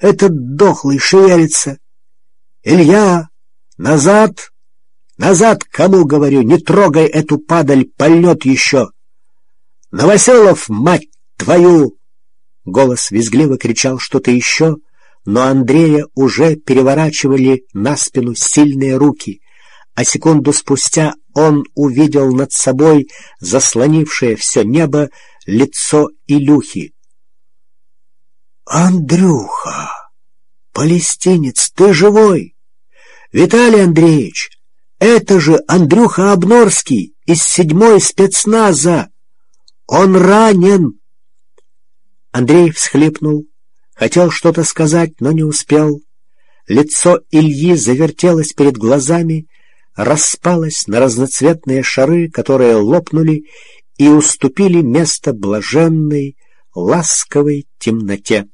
Этот дохлый шевелится. Илья, назад! Назад, кому говорю, не трогай эту падаль, пальнет еще. Новоселов, мать твою! Голос визгливо кричал что-то еще, но Андрея уже переворачивали на спину сильные руки, а секунду спустя он увидел над собой заслонившее все небо лицо Илюхи. «Андрюха! Палестинец, ты живой! Виталий Андреевич, это же Андрюха Обнорский из 7-й спецназа! Он ранен!» Андрей всхлипнул, хотел что-то сказать, но не успел. Лицо Ильи завертелось перед глазами, распалось на разноцветные шары, которые лопнули и уступили место блаженной, ласковой темноте.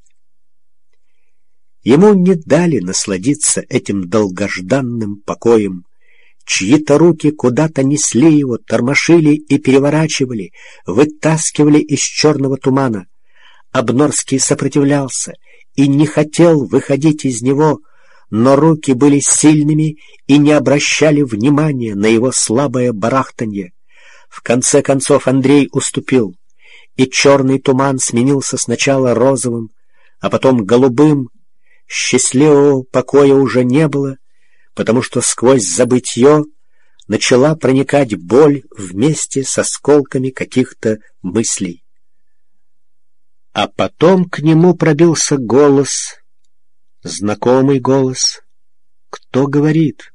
Ему не дали насладиться этим долгожданным покоем. Чьи-то руки куда-то несли его, тормошили и переворачивали, вытаскивали из черного тумана. Обнорский сопротивлялся и не хотел выходить из него, но руки были сильными и не обращали внимания на его слабое барахтанье. В конце концов Андрей уступил, и черный туман сменился сначала розовым, а потом голубым. Счастливого покоя уже не было, потому что сквозь забытье начала проникать боль вместе с осколками каких-то мыслей. А потом к нему пробился голос, знакомый голос. Кто говорит?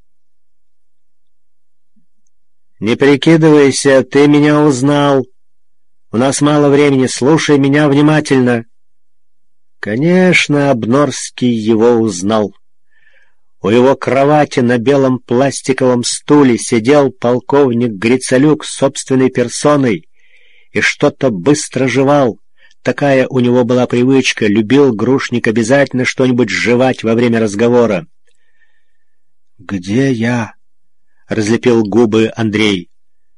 «Не прикидывайся, ты меня узнал. У нас мало времени, слушай меня внимательно». Конечно, Обнорский его узнал. У его кровати на белом пластиковом стуле сидел полковник Грицалюк собственной персоной и что-то быстро жевал. Такая у него была привычка, любил Грушник обязательно что-нибудь жевать во время разговора. «Где я?» — разлепил губы Андрей.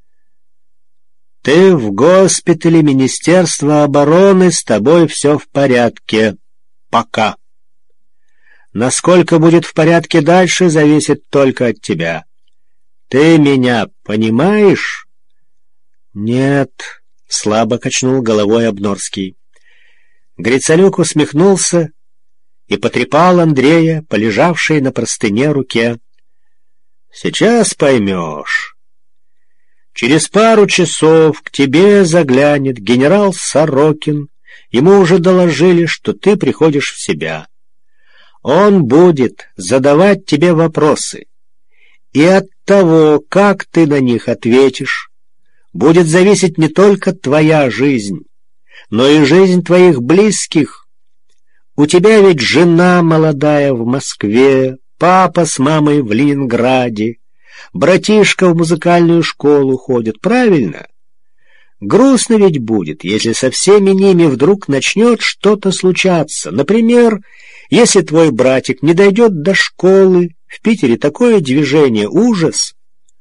«Ты в госпитале Министерства обороны, с тобой все в порядке. Пока. Насколько будет в порядке дальше, зависит только от тебя. Ты меня понимаешь?» «Нет», — слабо качнул головой Обнорский. Грицалюк усмехнулся и потрепал Андрея, полежавшей на простыне руке. «Сейчас поймешь. Через пару часов к тебе заглянет генерал Сорокин. Ему уже доложили, что ты приходишь в себя. Он будет задавать тебе вопросы, и от того, как ты на них ответишь, будет зависеть не только твоя жизнь, но и жизнь твоих близких. У тебя ведь жена молодая в Москве, папа с мамой в Ленинграде, братишка в музыкальную школу ходит, правильно? Грустно ведь будет, если со всеми ними вдруг начнет что-то случаться. Например, если твой братик не дойдет до школы. В Питере такое движение, ужас.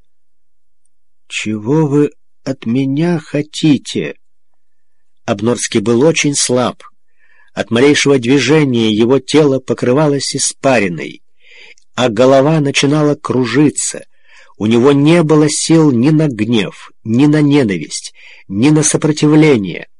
«Чего вы от меня хотите?» Обнорский был очень слаб. От малейшего движения его тело покрывалось испариной, а голова начинала кружиться. У него не было сил ни на гнев, ни на ненависть, ни на сопротивление.